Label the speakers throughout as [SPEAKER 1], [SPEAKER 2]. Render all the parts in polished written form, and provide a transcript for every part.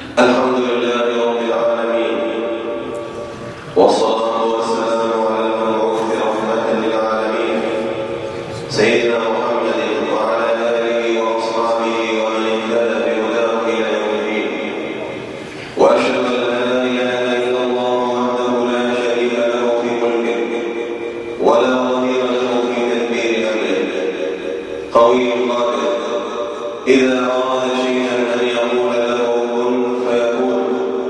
[SPEAKER 1] الحمد لله رب العالمين، والصلاة والسلام على المبعوث رحمة للعالمين سيدنا محمد وعلى آله وأصحابه ومن اهتدى بهداه إلى يوم الدين. وأشهد أن لا إله إلا الله وحده لا شريك له في ملكه ولا ظهير له في تدبير أمره، قوي قادر إذا أراد شيئا أن يقول له كن فيكون.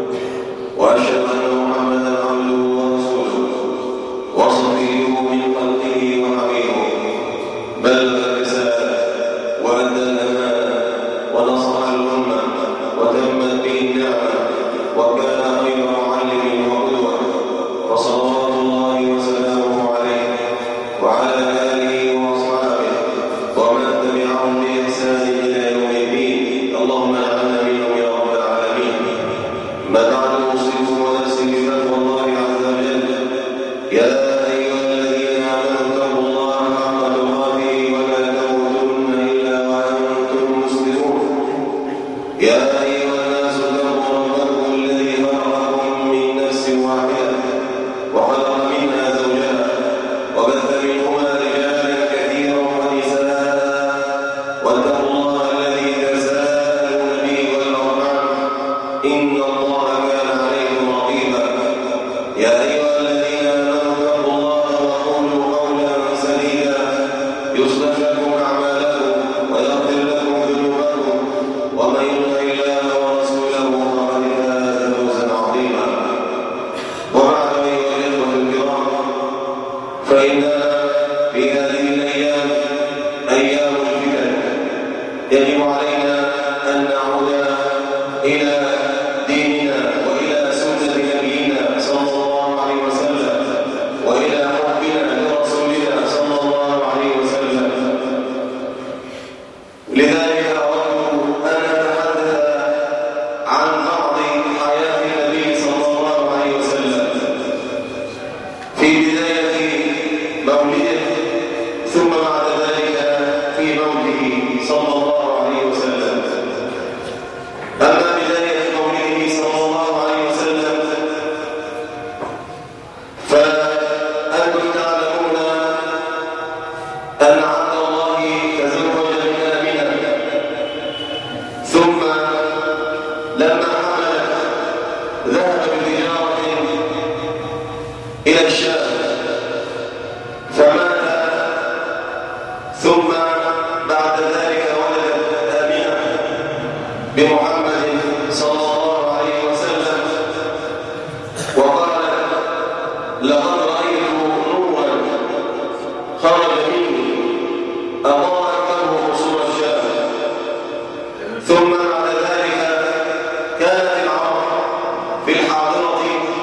[SPEAKER 1] وأشهد أن محمدا عبده ورسوله وصفيه من خلقه وحبيبه، بلغ الرسالة وأدى الأمانة ونصح الأمة وتمت به النعمة، وكان خير معلم وقدوة، وصلوات الله وسلامه عليه وعلى آله وأصحابه ومن تبعهم بإحسان إلى يوم الدين. اللهم اجعلنا منهم يا رب العالمين. ما بعد، أوصيكم ونفسي بتقوى الله عز وجل. يا أيها الذين آمنوا اتقوا الله حق تقاته ولا تموتن إلا وأنتم مسلمون. يا أيها الناس اتقوا ربكم الذي خلقكم من نفس واحدة وخلق منها زوجها وبث منهما رجالا كثيرا ونساء، واتقوا الله الذي تساءلون به والأرحام إن الله كان عليكم رقيبا. يا أيها الذين آمنوا اتقوا الله وقولوا قولا سديدا يصلح لكم أعمالكم ويغفر لكم ذنوبكم، ومن يطع الله ورسوله فقد فاز فوزا عظيما. وبعد، أيها الإخوة الكرام، فإننا في هذه الأيام أيام الفتن، يجب علينا أن نعود إلى ديننا وإلى سنة نبينا صلى الله عليه وسلم وإلى حبنا لرسولنا صلى الله عليه وسلم. لذلك أردت أن أتحدث عن بعض حياة النبي صلى الله عليه وسلم في بداية مولده، ثم بعد ذلك في موته صلى الله عليه وسلم. أما بداية مولده صلى الله عليه وسلم فأنتم تعلمون أن عبد الله تزوج من آمنة، ثم لما حملت ذهب بتجارة إلى الشام فمات، ثم بعد ذلك ولدت آمنة بمحمد صلى الله عليه وسلم، وقالت لقد رأيت نورا خرج مني أضاءت له قصور الشام. ثم بعد ذلك كانت العرب في الحاضرة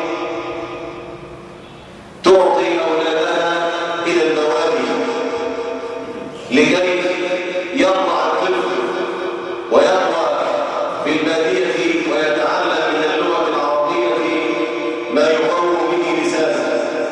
[SPEAKER 1] تعطي أولادها إلى البوادي لكي يرضع الطفل ويرضع في البادية ويتعلم من اللغة العربية ما يقوم به لسانه.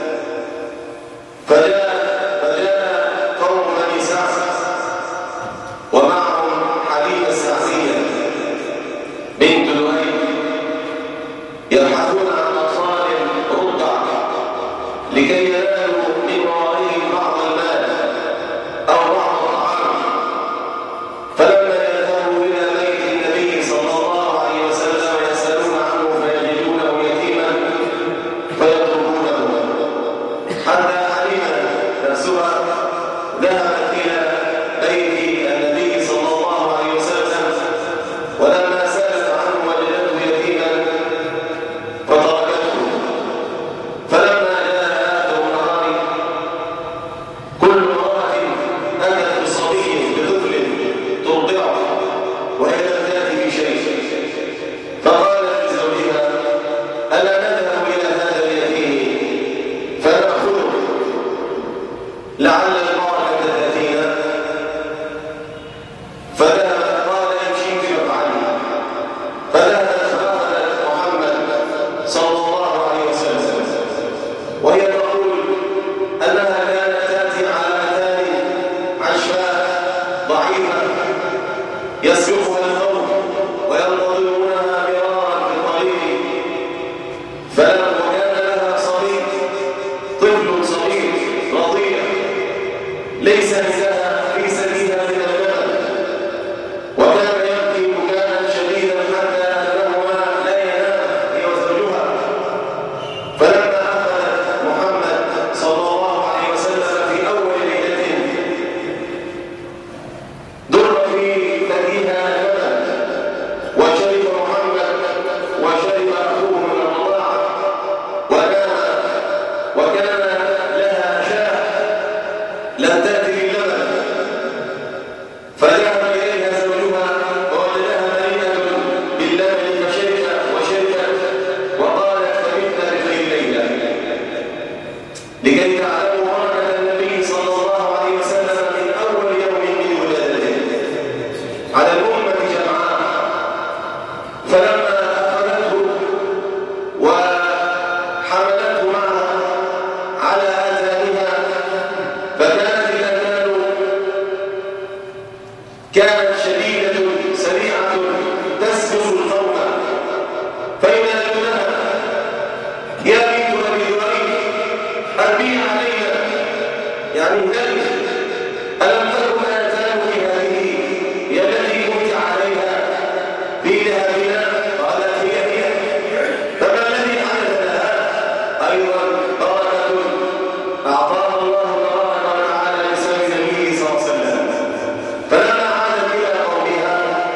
[SPEAKER 1] فجاء قوم بني سعد ومعهم حليمة السعدية بنت لؤي يبحثون عن أطفال رضع لكي ينالوا من ورائهم بعض المال أو بعض الطعام. فلما يذهبوا إلى بيت النبي صلى الله عليه وسلم يسألون عنه فيجدونه يتيما فيطلبونه، حتى حليمة نفسها ذهبت إلى بيت النبي صلى الله عليه وسلم، ولما سألت عنه وجدته يتيما فتركته. فلما جاء آخر النهار كل امرأة أتت بصبي بطفل ترضعه وهي لم تأتي بشيء، فقالت لزوجها ألا نذهب إلى هذا اليتيم فنأخذه لعل البركة تأتينا. فذهبت، قال إن شئت فافعلي. فذهبت فأخذت محمد صلى الله عليه وسلم، وهي تقول أنها كانت تأتي على أثار عشفاء ضعيفة يسبقها الموت وينتظرونها مرارا ليس نساء في سبيلها من اللبن، وكان يبكي بكاء شديدا حتى انهما لا ينام هي وزوجها. فلما اخذت محمد صلى الله عليه وسلم في اول ليله در في ثديها اللبن، وشرب محمد وشرب اخوه من الرضاعه، وكان لها شاة لم تأتي باللبن، فذهب إليها زوجها ووجدها مليئة باللبن فشربت وقالت فبتنا بخير ليلة. لكي تعلموا بركة النبي صلى الله عليه وسلم من أول يوم من ولادته على الأمة جمعاء. فلما أخذته وحملته معها على آذانها فكانت الأذان كانت شديدة سريعة تسبق القوم، فينادونها يا بنت أبي ذؤيب أربي علينا، يعني نبي ألم تكن آذانك هذه هي التي كنت عليها في ذهابنا؟ قالت هي. فما الذي حدث لها؟ أيضا بركة أعطاها الله تبارك وتعالى لسان النبي صلى الله عليه وسلم. فلما عادت إلى قومها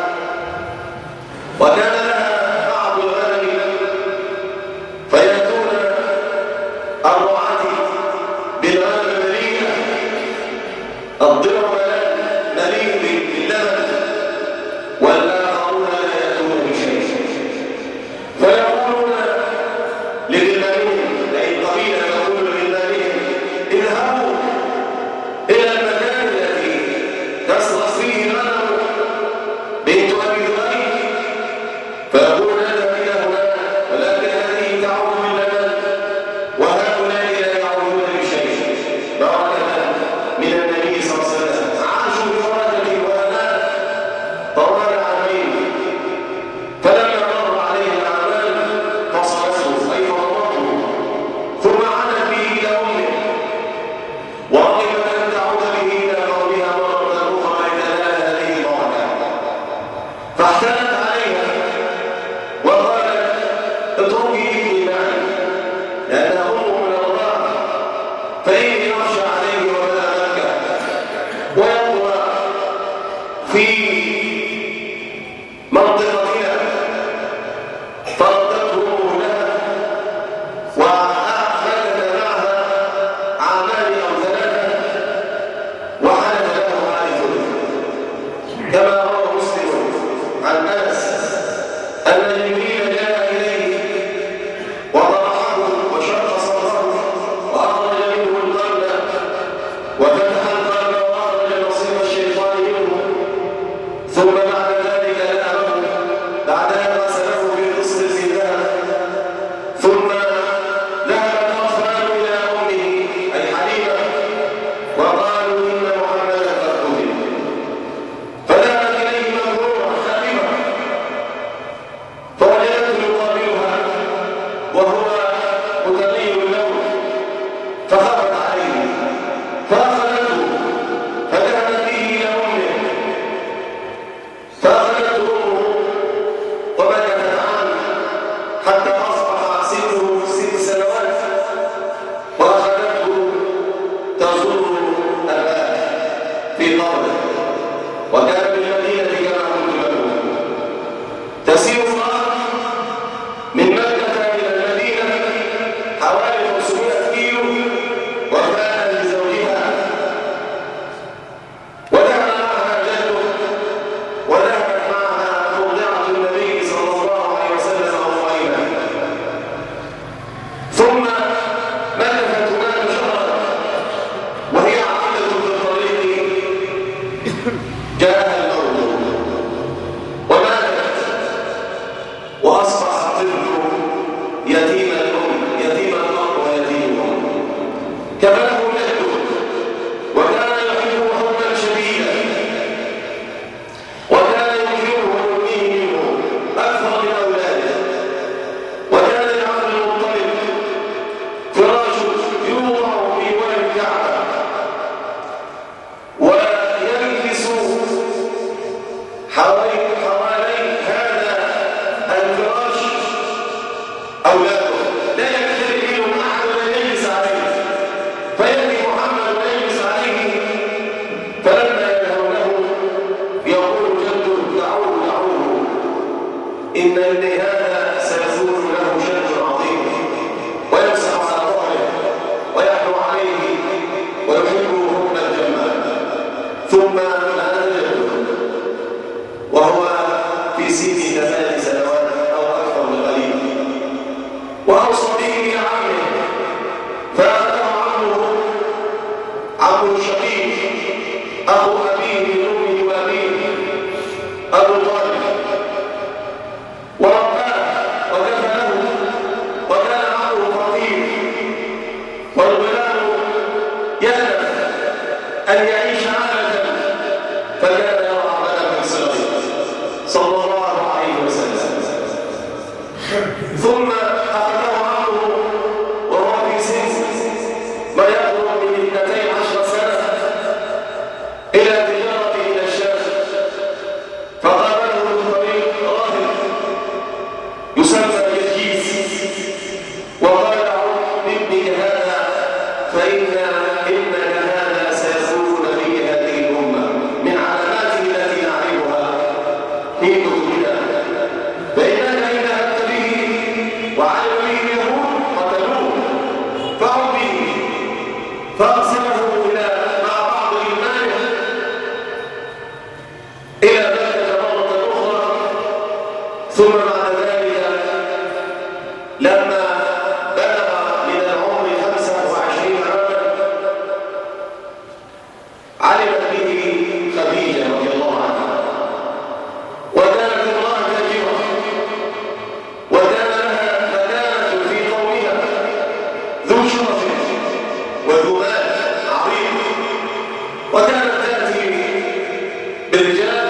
[SPEAKER 1] وكان لها بعض الغنم فيأتون الرعاة بالغنم مليئة، الضرع مليء باللبن، والآخرون لا يأتون بشيء. فيقولون لغلمانهم، أي القبيلة تقول لغلمانهم اذهبوا إلى المكان الذي تصلح فيه غنم بنت أبي ذؤيب، فيقولون نذهب إلى هناك، ولكن هذه تعود باللبن وهؤلاء لا يعودون بشيء. بركة من النبي صلى الله عليه وسلم، عاشوا ببركة وهناء طوال عامين. فلما مر عليه الأعمال فصلته أي فرضته، ثم عادت به إلى أمه ورغبت أن تعود به إلى قومها مرة أخرى لتنال هذه البركة، فاحتالت عليها وقالت اتركي ابني معي لأنها أمه من الرضاعة، فإني أخشى عليه وباء مكة ويقوى في منطقتنا. فردته أمه لها وأخذت معها عامان أو ثلاثة وحلف له حالف، كما روى مسلم عن أنس أن جبريل جاء إليه وطرحه وشق صدره وأخرج منه القلب وفتح القلب وأخرج نصيب الشيطان منه، ثم بعد ذلك لأمه، بعدها غسله في قسط الزندان، ثم ذهب الأطفال إلى أمه أي حليمة وقالوا إن محمدا قد قتل، فذهبت إليه مغرورة خائفة فوجدته يقابلها وهو متغير اللون، فخافت عليه فأخذته فذهبت به إلى أمه، فأخذته أمه وبكت عنه حتى أصبح سنه 6 سنوات، وأخذته تزور أباه في قبره، وكان بالمدينة كما قلت لكم. تسير الأرض من مكة إلى المدينة حوالي 500 كيلو وفاء لزوجها، وذهب معها جده وذهبت معها مرضعة النبي صلى الله عليه وسلم أميمة، ثم مكثت هناك شهرا وهي عائدة في الطريق جاءها الموت وماتت، وأصبح الطفل يتيم الأم، يتيم الأب ويتيم الأم، كفله جده وكان يحبه حبا شديدا، وكان يكرمه ويؤمنه منه أكثر من أولاده، وكان لعبد المطلب فراش يوضع في وجه الكعبة أن هذا سيكون له شأن عظيم ويمسح على ظهره ويحلو عليه ويحبه حبا جما، ثم لا نجده وهو في سن 8 سنوات أو أكثر بقليل، وأوصى به إلى عمه فأخذه عمه الشقيق أخو أبيه من أمه وأبيه أبو طالب، ورباه وكفله، وكان عمه فقير والغلام يألف أن يعيش عالة، فكان يرى عمله الصغير صلى الله عليه وسلم. ثم أخذه عمه وهو في سن ما يقرب من 12 سنة إلى تجارته إلى الشام، فقابله في الطريق راهب يسمى جرجيس وقال عد بابنك هذا فإنك هذا سيكون نبي هذه الأمة من علاماته التي نعرفها في كتبنا، فإنك إن ذهبت به وعلم به اليهود قتلوه فعد به، فأرسله مع بعض إيمانه إلى مكة مرة أخرى. ثم بعد ذلك لما بلغ من العمر 25 عاما علمت به خديجة رضي الله عنها، وكانت امرأة تاجرة وكان لها مكانة في قومها، ذو شرف وذو مال عظيم، وكانت تأتي بالرجال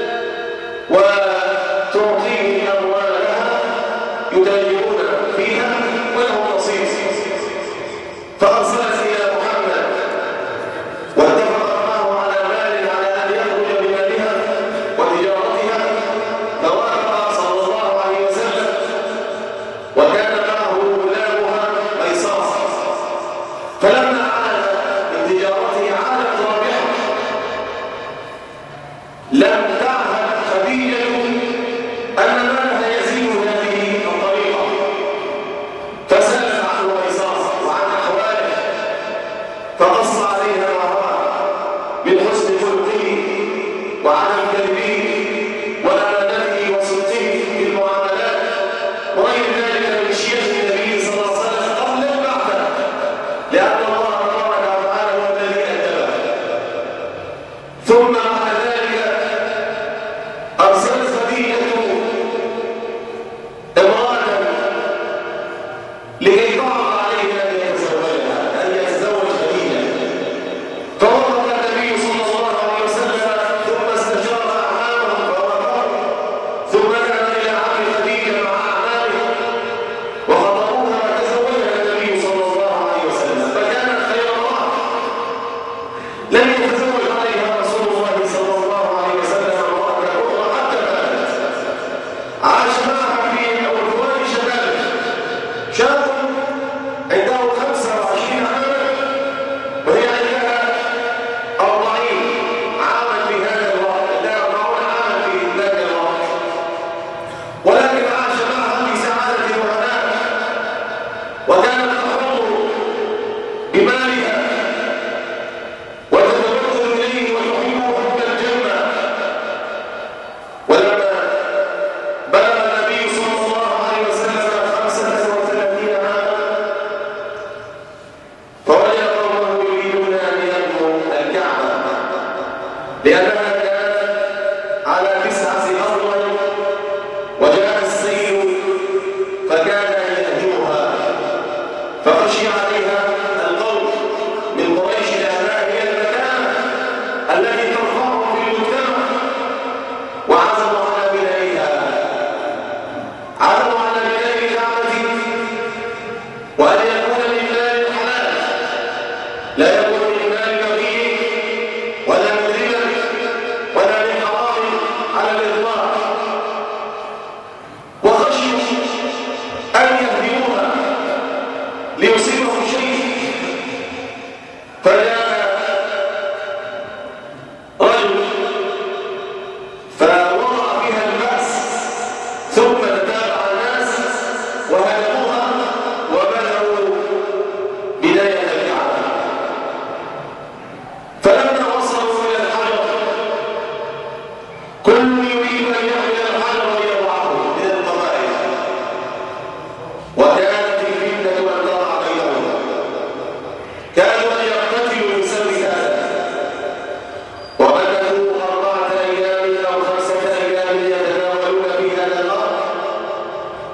[SPEAKER 1] وتعطيهم أموالها يتاجرون فيها ولهم نصيب، فأرسلت إلى محمد واتفقت معه على مال على أن يخرج بمالها وتجارتها، فوافق صلى الله عليه وسلم، وكان معه غلامها ميسرة، فلما عاد من تجارته عادت رابحة، لم تعهد خديجة أن مالها يزيد هذه الطريقة،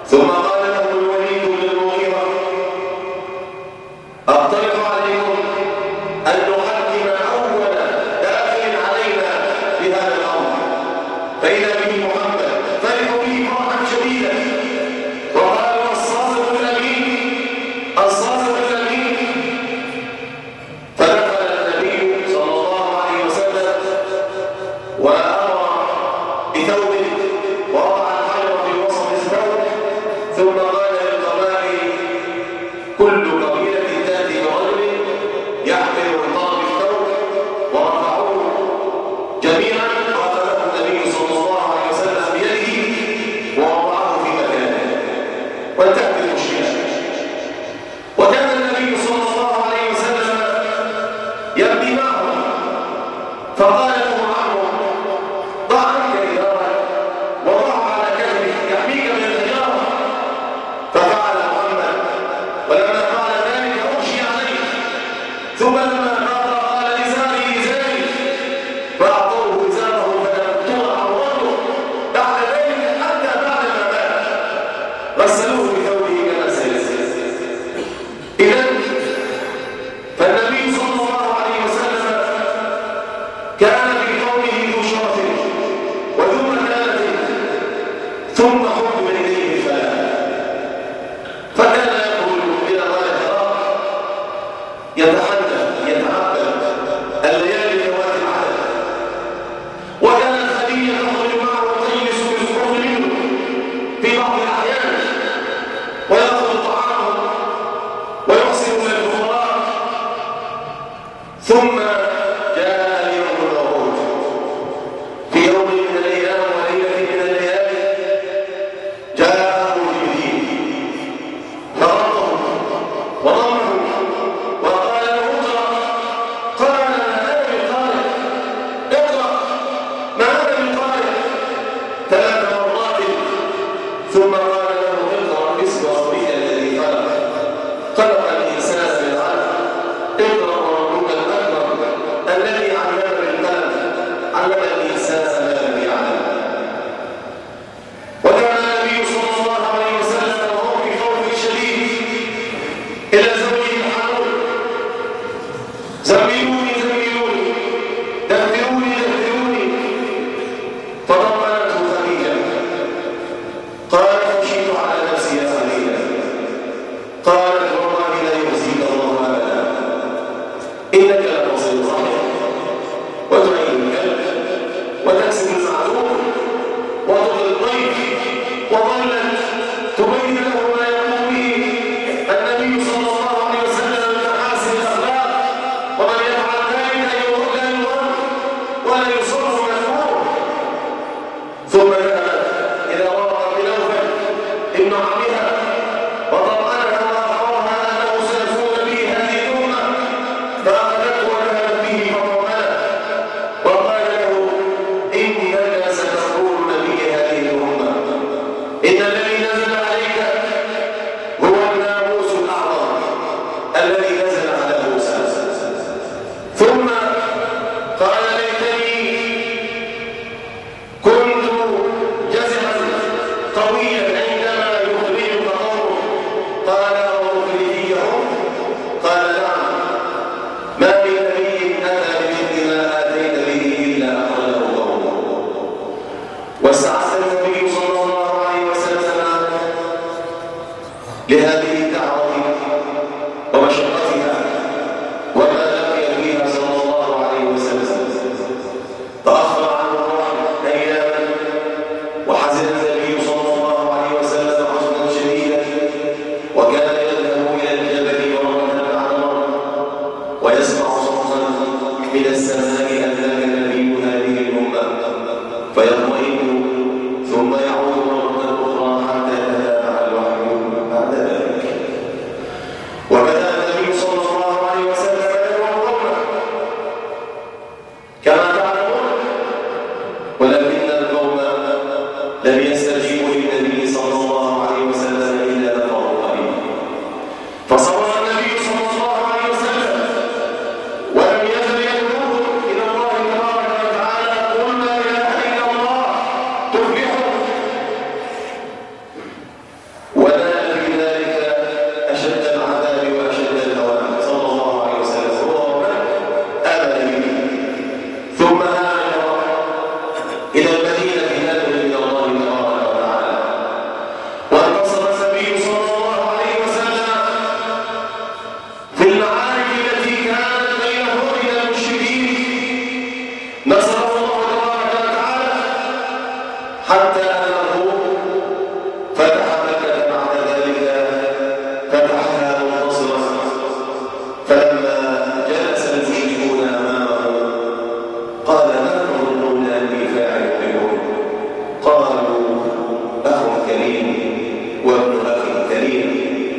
[SPEAKER 1] ثم قال له الوليد بن المغيرة: أقترح عليكم أن نحكم أول داخل علينا بهذا الأمر. فإذا به محمد فرحوا به فرحا شديدا وقالوا: الصادق الأمين، الصادق الأمين. فدخل النبي صلى الله عليه وسلم وأمر بثوبه ووضع الحجر في وسط الثوب، ثم قال للقبائل: كل قبيلة تأتي برجل يحمل رطاب الثوب، ورفعوه جميعا وأخذه النبي صلى الله عليه وسلم بيده ووضعه في مكانه وانتهت المشكلة. وكان النبي صلى الله عليه وسلم يمضي معه، فقال له عمرو: ضع عنك إزارك وضعه على كتفك يحميك من الحجارة. ففعل محمد، ولما فعل ذلك أغشي عليه، ثم لما قال: إزاري إزاري، فأعطوه إزاره فلم ترى عورته بعد ذلك حتى بعد ما مات، غسلوه بثوبه كما سيأتي. إذن فالنبي صلى الله عليه وسلم كان في قومه ذو شرف وذو مكانة، ثم حكم إليه الفلاح، فكان يقول إلى غار الحراء يتحدث يتعبد الليالي ذوات العدد، وكانت خديجة تخرج معه وتجلس بالقرب منه في بعض الأحيان ويأخذ طعامه ويحسن إلى الفقراء. ثم جاء اليوم الموعود، في يوم من الأيام وليلة من الليالي جاءه جبريل فرده وضمه وقال له: اقرأ. قال: أنا بقارئ. اقرأ. ما أنا بقارئ. 3 مرات، ثم قال له: اقرأ باسم ربك الذي خلق، خلق الإنسان من علق، اقرأ وربك الأكرم الذي علم بالقلم، علم الإنسان ما لم يعلم. وكان النبي صلى الله عليه وسلم وهو في خوف شديد إلى زوجه الحنون: زملوني زملوني، دثروني دثروني. فضمنته خديجة، قال: خشيت على نفسي يا خديجة. قالت: والله لا يخزيك الله أبدا، إنك لتصل الرحم وتعين الكلب وتكسب المعلوم وتقضي الضيف. وظلت تبين له ما يقوم به النبي صلى الله عليه وسلم من محاسن الأخلاق، ومن يفعل ذلك لا يغر ولا يصر مذموم. ثم ذهبت إلى ورقة بن نوفل ابن عمها وطمأنها وأخبرها أنه سيكون به هذه الأمة، فأخذته وذهبت به فطمأنه وقال له: إنك ستكون نبي هذه الأمة، إن الذي نزل عليك هو الناموس الأعظم الذي نزل على موسى. ثم قال: ليتني كنت جزعا قويا عندما يخرجك قومك. قال: ومخرجيهم؟ قال: نعم، ما من نبي أتى بمثل ما آتيت به إلا أخرجه قومه. واستعد النبي صلى الله عليه وسلم لهذه الدعوة ومشقتها وما لقي فيها صلى الله عليه وسلم. تأخر عنه الرحم أياما، وحزن النبي صلى الله عليه وسلم حزنا شديدا، وكان يذهب إلى الجبل مرة بعد مرة ويسمع صوتا من السماء أنك نبي هذه الأمة، فيطمئن ثم يعود مرة أخرى حتى يتتابع الوحي بعد ذلك.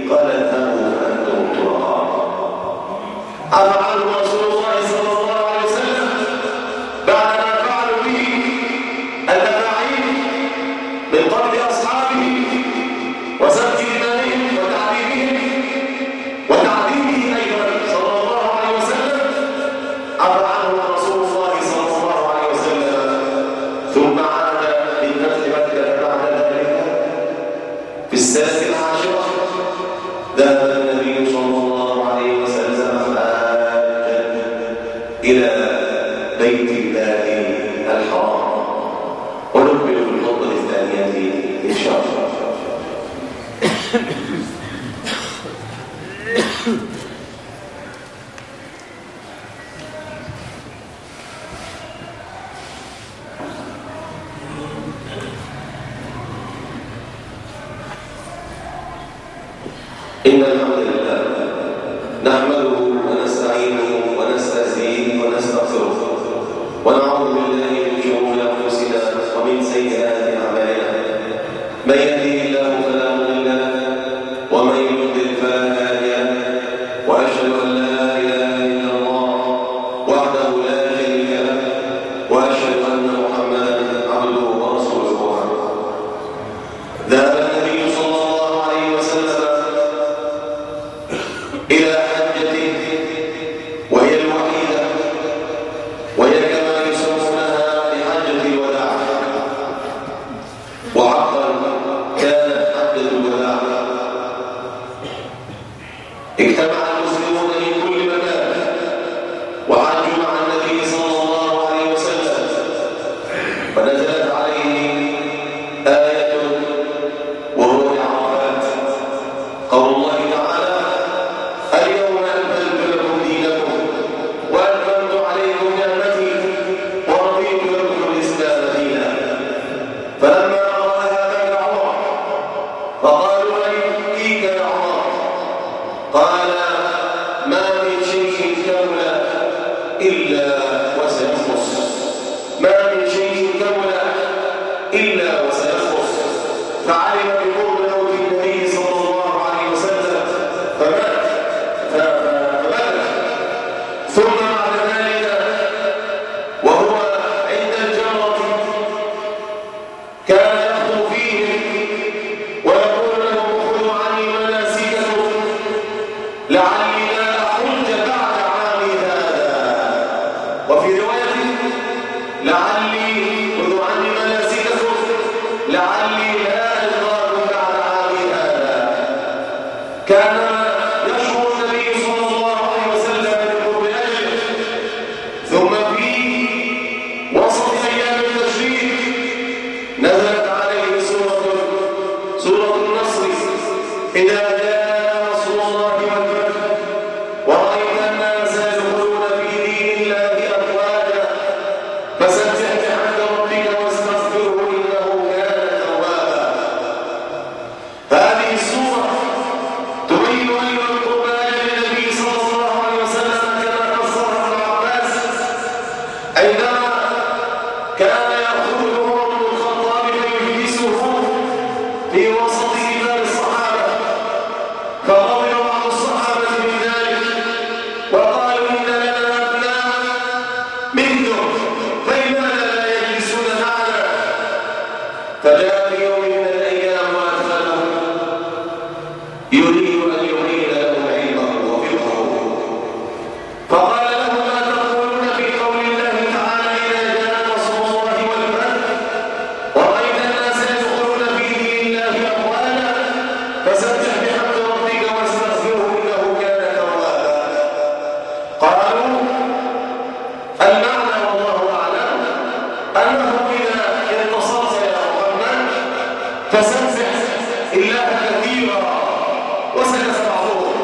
[SPEAKER 1] قال اذهبوا فأنتم طلقاء. عفى عنه رسول الله صلى الله عليه وسلم بعد ما فعلوا به الأفاعيل من قتل أصحابه وسفك دمائهم وتعذيبهم وتعذيبه أيضا صلى الله عليه وسلم. عفى عنه رسول الله صلى الله عليه وسلم ثم عاد من فتح مكة بعد ذلك في السنة العاشرة ذهب النبي صلى الله عليه وسلم حاجا إلى بيت الله الحرام، ونكمل في الخطبة الثانية إن شاء الله. إن الحمد لله نحمده ونستعينه ونستهديه ونستغفره ونعوذ بالله من شرور أنفسنا ومن سيئات أعمالنا. من يهده الله فلا مضل له ومن يضلل فلا هادي له، وأشهد أن لا إله إلا الله وحده لا شريك له، وأشهد أن محمدا عبده ورسوله. ذهب النبي صلى الله عليه وسلم إلى حجته وهي الوحيدة، وهي كما يسمونها بحجة الوداع، وحقا كانت حجة الوداع. اجتمع المسلمون من كل مكان وحجوا مع النبي صلى الله عليه وسلم، ونزلت عليه آية وهو بعرفات قول الله تعالى: اليوم أكملت لكم دينكم وأتممت عليكم نعمتي ورضيت لكم الإسلام دينا. فلما رأى هذا عمر فقالوا: أيك يا عمر؟ قال: ما من شيء كمل إلا وسيخلص، ما من شيء كمل إلا وسيخلص. فعلم بقرب موت النبي صلى الله عليه وسلم فمات ثم بعد ذلك وهو عند الجمرة كان يخطو فيهم ويقول لهم: خذوا عني مناسككم لعلي لا أحج بعد عامي هذا. وفي رواية: لعلي خذوا عني مناسككم لعلي لا ألقاكم بعد عامي هذا. كان يشعر النبي صلى الله عليه وسلم بقرب أجله. ثم في وسط أيام التشريق نزلت عليه سورة النصر: إذا جاء نصر الله والفتح ورأيت الناس يدخلون في دين الله أفواجا فسبح بحمد ربك واستغفره إنه كان توابا. هذه السورة تبين أيضا القرآن للنبي صلى الله عليه وسلم كما فسرها ابن عباس عندما كان يأخذ عمر بن الخطاب فيجلسه في وسط كبار الصحابة، فغضب بعض الصحابة من ذلك وقالوا: إن لنا أبناء منهم فلماذا لا يجلسون معنا؟ فجاء في يوم من الأيام وأدخله يريد أن يحيل لهم علمه وفقهه، فقال له: ما تقولون في قول الله تعالى: إذا جاء نصر الله والفتح ورأيت الناس يدخلون في دين الله أفواجا فسبح بحمد ربك واستغفره إنه كان توابا. قالوا: المعنى والله أعلم أنه إذا انتصرت يا محمد فسبح الله كثيرا. وسكت بعضهم.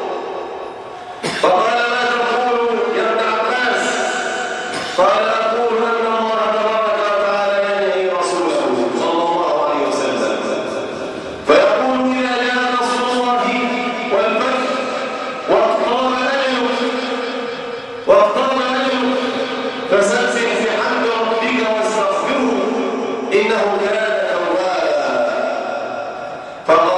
[SPEAKER 1] فقال: ما تقول يا ابن عباس؟ قال: أقول أن الله تبارك وتعالى ينهي رسوله صلى الله عليه وسلم فيقول: إذا جاء نصر الله والفتح واقترب أجله فسبح بحمد ربك واستغفره إنه كان توابا.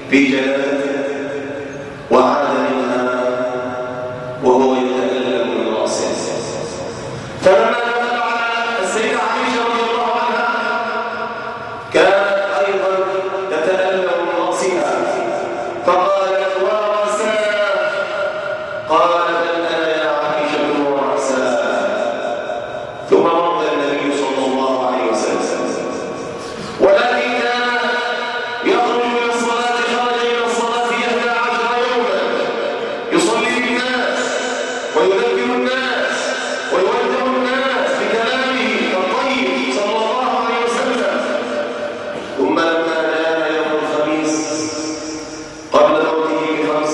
[SPEAKER 1] في جنازته وعاد منها وهو يتألم من رأسه. فلما دخل على السيدة عائشة رضي الله عنها كانت أيضا تتألم من رأسها فقالت ورأساه، قال بل أنا يا عائشة ورأساه. ثم مرض النبي صلى الله عليه وسلم، ولكن كان يخرج من الصلاة، خرج إلى الصلاة 11 يوما يصلي بالناس ويذكر الناس ويوجه الناس بكلامه الطيب صلى الله عليه وسلم. ثم لما جاء يوم الخميس قبل موته ب5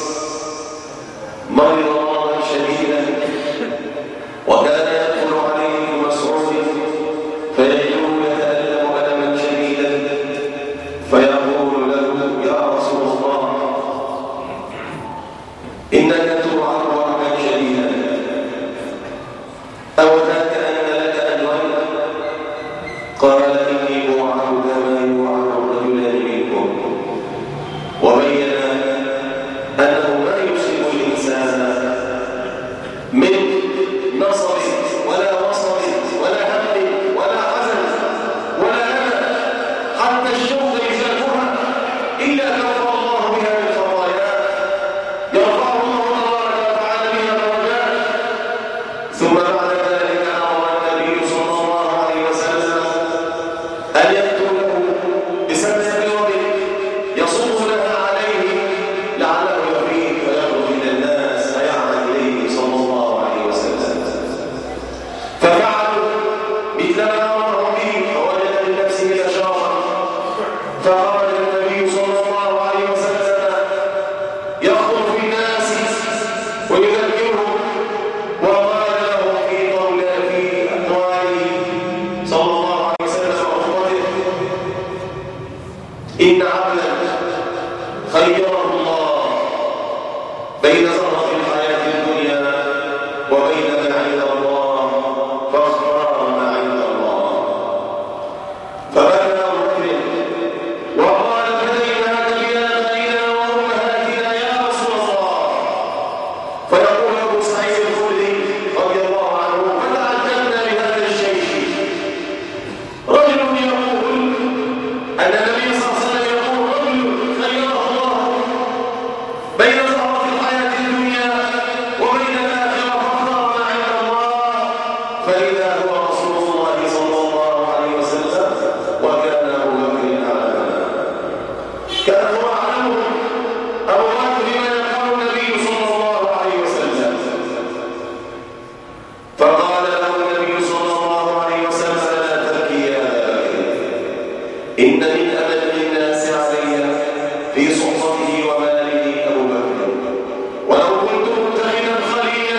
[SPEAKER 1] مرض مرضا شديدا، وكان يدخل عليه ابن مسعود فيجده يتألم ألما شديدا فيقول له يا رسول الله إنك توعد وعدا شديدا، أو ذاك أن لك أجرا؟ قال إني أوعد كما يوعد الرجلان منكم، وبين أنه ما يصيب الإنسان من نصب ولا وصب ولا هم ولا حزن ولا أذى حتى الشوق يشاكها إلا كفر الله بها من خطاياه، يرفع الله تبارك وتعالى بها درجات. ثم بعد ذلك أمر النبي صلى الله عليه وسلم أن يأتوا له بسمسة بيض يصب لها عليه لعله يفيد ويخرج إلى الناس فيعمل إليه صلى الله عليه وسلم. ففعلوا مثل ما أمرهم به، فوجد من نفسه نشاطا فخرج النبي صلى الله عليه وسلم يخطب في الناس ويذكرهم، وقال لهم في أقواله صلى الله عليه وسلم وخطبته إن عبدا خيره الله بين زهرة الحياة الدنيا وبين ما عند الله فاختار ما عند الله. فبكى أبو بكر وقال فديناك بآبائنا وأمهاتنا يا رسول الله. فيقول أبو سعيد الخدري رضي الله عنه فتعجبنا لهذا الشيء، رجل يقول أن النبي صلى الله عليه وسلم يقول رجل خيره الله بين زهرة الحياة الدنيا وبين الآخرة فاختار ما عند الله، فإذا هو رسول الله صلى الله عليه وسلم وكان أبو بكر أعلمنا. كان هو أعلمهم أبو بكر بما يقول النبي صلى الله عليه وسلم. فقال له النبي صلى الله عليه وسلم لا تبكي يا أبا بكر، إن من أمل الناس علي في صحبته وماله أبو بكر، ولو كنت متخذا خليلا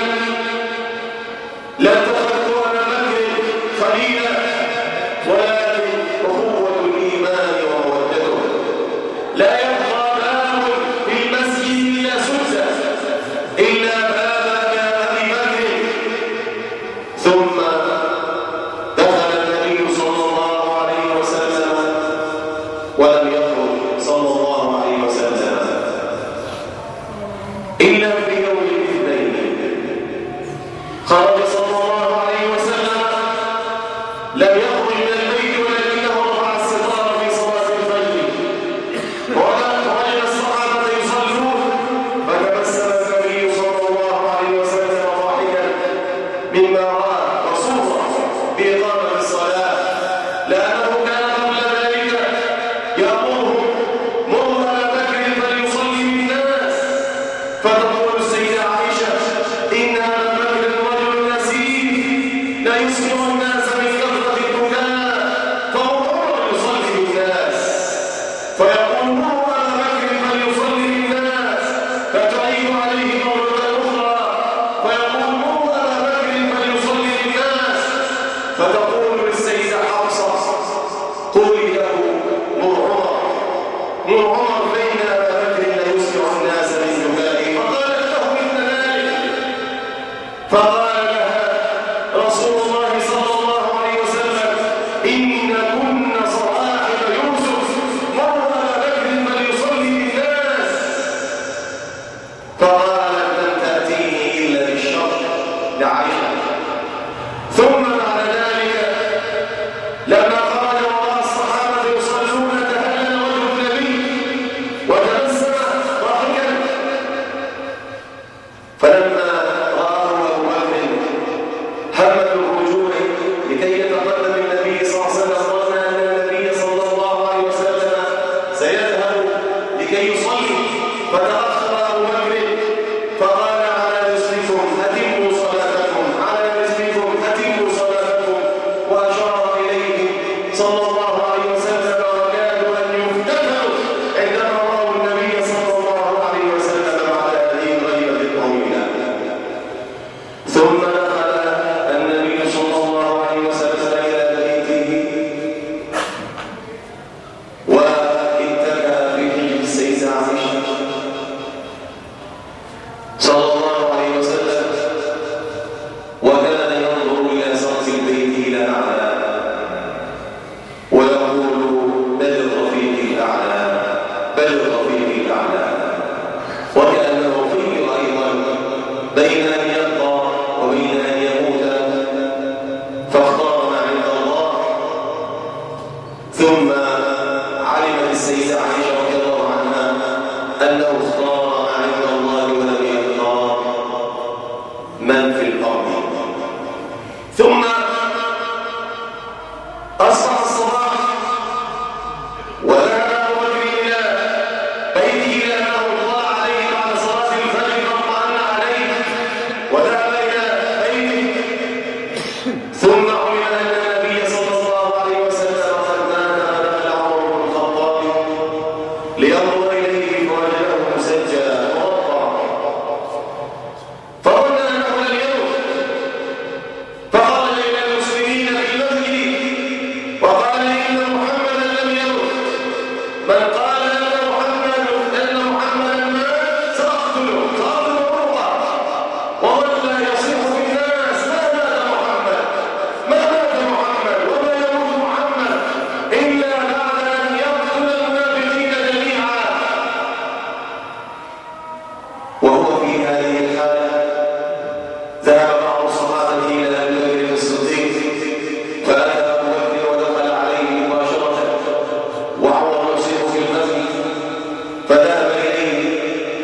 [SPEAKER 1] لاتخذت أبا بكر خليلا، ولكن أخوة الإيمان ومودته لا يبقى باب في المسجد إلا سدس إلا باب أبي بكر. ثم دخل النبي صلى الله عليه وسلم ولم يخرج صلى الله عليه وسلم إلا في يوم الاثنين. خرج صلى الله عليه وسلم لم يخرج من البيت ولكنه رفع الستار في صلاة الفجر، ووجد الصحابة يصلون فتبسم النبي صلى الله عليه وسلم ضاحكا مما رأى وسر بإقامة الصلاة، لأنه كان قبل ذلك يأمرهم مروا أبا بكر فليصلي بالناس. فتقول السيدة عائشة إن أبا بكر رجل نسيب لا يسمع الناس من كثرة البكاء فهو يصلي بالناس. فيقول مروا أبا بكر فليصلي بالناس، فتعيد عليه مرة أخرى فيقول مروا أبا بكر فليصلي بالناس. فتقول للسيدة حفصة قولي له مر عمر بين أبا بكر لا يسمع الناس من بكائه. فقالت له مثل ذلك، فقال لها رسول الله صلى الله عليه وسلم إن كن صواحب يوسف مر أبا بكر فليصلي صلى الله عليه وسلم وكادوا أن يفتتنوا عندما رأوا النبي صلى الله عليه وسلم بعد هذه الغيبة الطويلة. ثم دخل النبي صلى الله عليه وسلم إلى بيته واتكأ في حجر السيدة عائشة صلى الله عليه وسلم، وكان ينظر إلى سقف البيت إلى أعلى ويقول بل الرفيق الأعلى بل الرفيق الأعلى، وكأنه خير أيضا بين أن يبقى وبين أن يموت، فاختار ما عند الله. ثم علمت السيدة عائشة رضي الله عنها أنه اختار ما عند الله ولم يختار من في الأرض. ثم أصبح الصباح وذهب أبو بكر إلى بيته لأنه طلع عليه بعد صلاة الفجر فاطمأن عليه وذهب إلى بيته. ثم علم أن النبي صلى الله عليه وسلم قد مات فدخل عمر بن الخطاب لينظر إليه فوجده مسجلا موضعا، فظن أنه لم يمت فخرج إلى المسلمين في المسجد وقال إن محمدا لم يمت، من قال أن محمدا مات سأقتله عنقه، وظل يصيح في الناس ما مات محمد وما يموت محمد إلا بعد أن يقتل المنافقين جميعا. وهو في هذه الحالة ذهب بعض الصحابة إلى أبي بكر الصديق فأتى أبو بكر ودخل عليه مباشرة وعمر يصيح في المسجد، فذهب إليه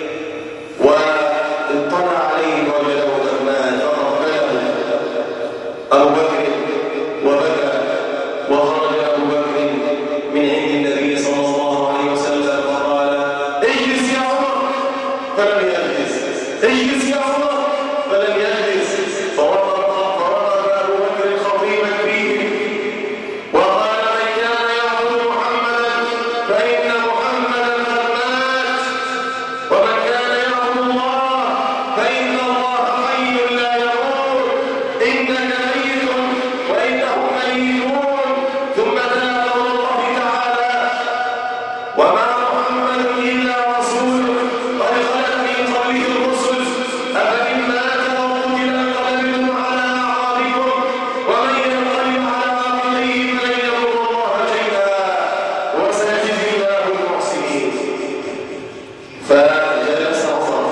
[SPEAKER 1] واطلع عليه ووجده قد مات، فقبله أبو بكر وبكى، وخرج أبو بكر من عند النبي صلى الله عليه وسلم فقال اجلس يا عمر، فلم يجلس، اجلس يا عمر، فلم يجلس، فوقف أبو بكر خطيبا فيه وقال من كان يعبد محمدا فإن محمدا قد مات، ومن كان يعبد الله فإن الله حي لا يموت، إنك ميت وإنهم ميتون. ثم تلا قول الله تعالى وما محمد إلا رسول قد خلت من قبله الرسل أفإن مات أو قتل انقلبتم على أعقابكم ومن ينقلب على عقبيه فلن يضر الله شيئا وسيجزي الله المحسنين. فجلس عمر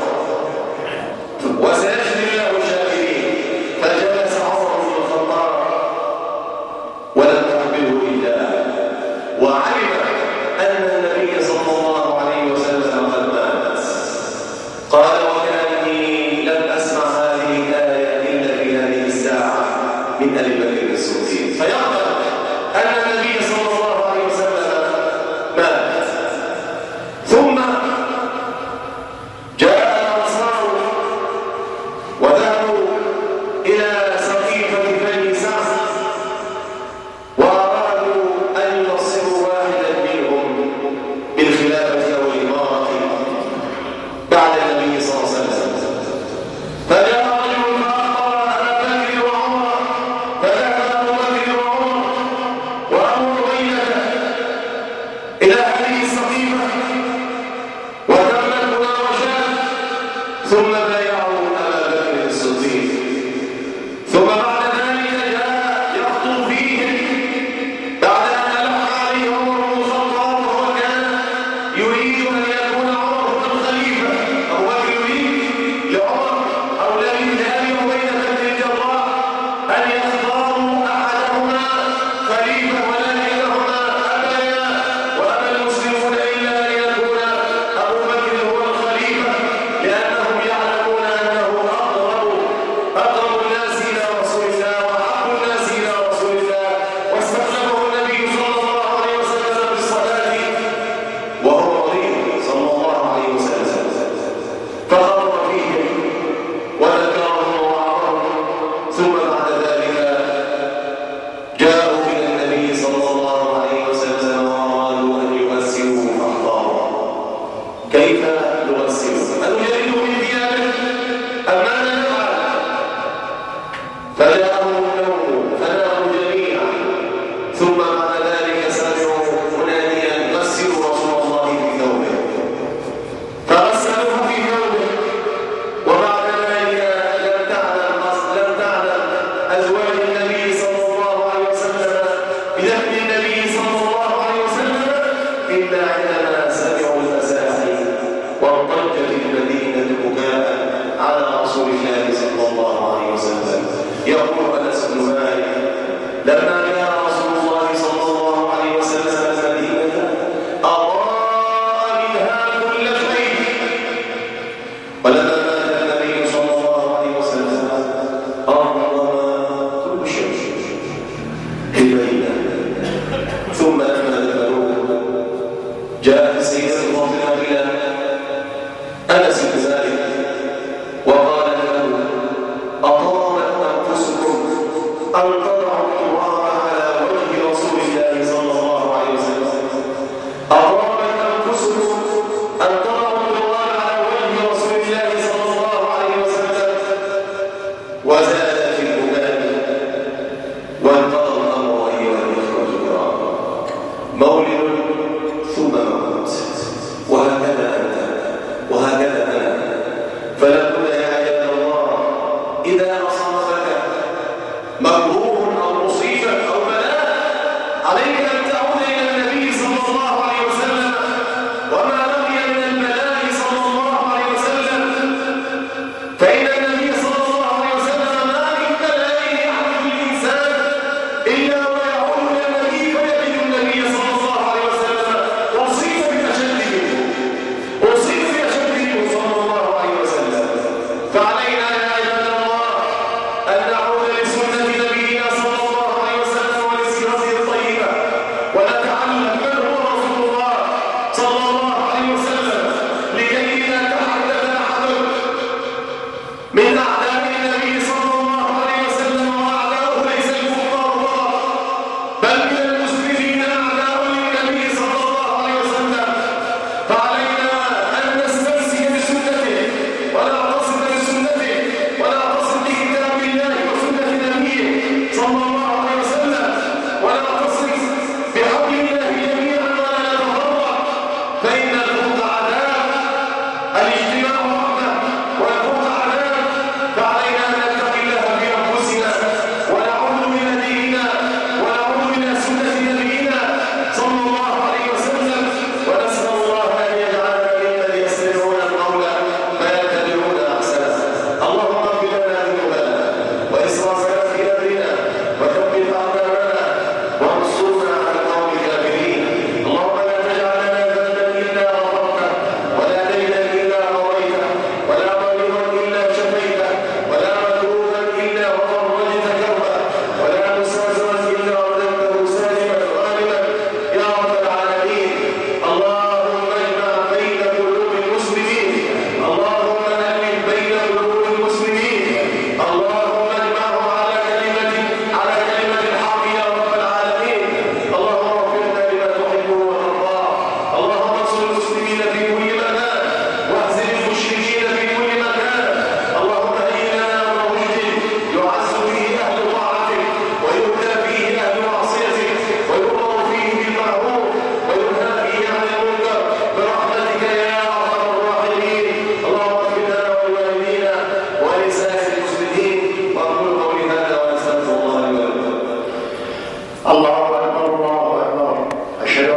[SPEAKER 1] وسيجزي الله الشاكرين، فجلس عمر بن الخطاب ولم تحمله إلا وعلم أن النبي صلى الله عليه وسلم قد مات. قال وكأني لم أسمع هذه الآية إلا في هذه الساعة من أبي بكر الصديق، فيعلم أن النبي صلى الله عليه وسلم مات. ثم جاء الأنصار وذهبوا إلى سقيفة بني سعد وأرادوا أن ينصروا واحدا بعد ذلك سمعوا مناديا غسلوا رسول الله في ثوبه، فغسلوه في ثوبه. وبعد ذلك لم تعلم أزواج النبي صلى الله عليه وسلم بدفن النبي صلى الله عليه وسلم إلا عندما سمعوا المساحي وانضجت المدينة بكاء على رسول الله صلى الله عليه وسلم. يقول أنس بن مالك: لما كان رسول الله صلى الله عليه وسلم المدينة أضاء منها كل شيء، ولما مات النبي صلى الله عليه وسلم أظلم كل شيء في المدينة. ثم لما دفنوه جاءت السيدة فاطمة إلى أنس بن مالك وقالت له: أطابت أنفسكم أن تضعوا التراب على وجه رسول الله صلى الله عليه وسلم؟ أطابت أنفسكم أن تضعوا التراب على وجه رسول الله صلى الله عليه وسلم؟ وزاد في البكاء وانقضى الأمر. أيها الإخوة الكرام، مولد